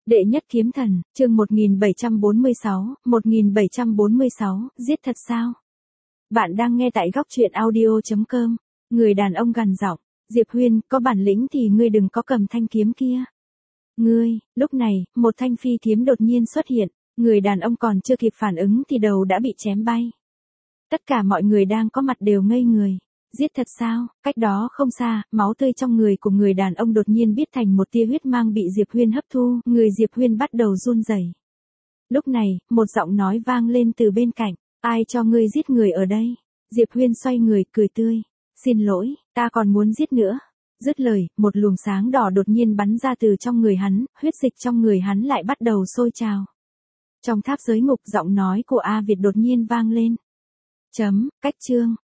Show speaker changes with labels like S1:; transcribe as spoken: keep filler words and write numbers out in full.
S1: Đệ nhất kiếm thần, chương một nghìn bảy trăm bốn mươi sáu, một nghìn bảy trăm bốn mươi sáu, giết thật sao? Bạn đang nghe tại góc truyện audio chấm com. Người đàn ông gằn giọng, Diệp Huyên, có bản lĩnh thì ngươi đừng có cầm thanh kiếm kia. Ngươi, lúc này, một thanh phi kiếm đột nhiên xuất hiện, người đàn ông còn chưa kịp phản ứng thì đầu đã bị chém bay. Tất cả mọi người đang có mặt đều ngây người. Giết thật sao? Cách đó không xa, máu tươi trong người của người đàn ông đột nhiên biến thành một tia huyết mang bị Diệp Huyên hấp thu, người Diệp Huyên bắt đầu run rẩy. Lúc này, một giọng nói vang lên từ bên cạnh, ai cho ngươi giết người ở đây? Diệp Huyên xoay người, cười tươi, xin lỗi, ta còn muốn giết nữa. Dứt lời, một luồng sáng đỏ đột nhiên bắn ra từ trong người hắn, huyết dịch trong người hắn lại bắt đầu sôi trào. Trong tháp giới ngục, giọng nói của A Việt đột nhiên vang lên. Chấm, cách chương.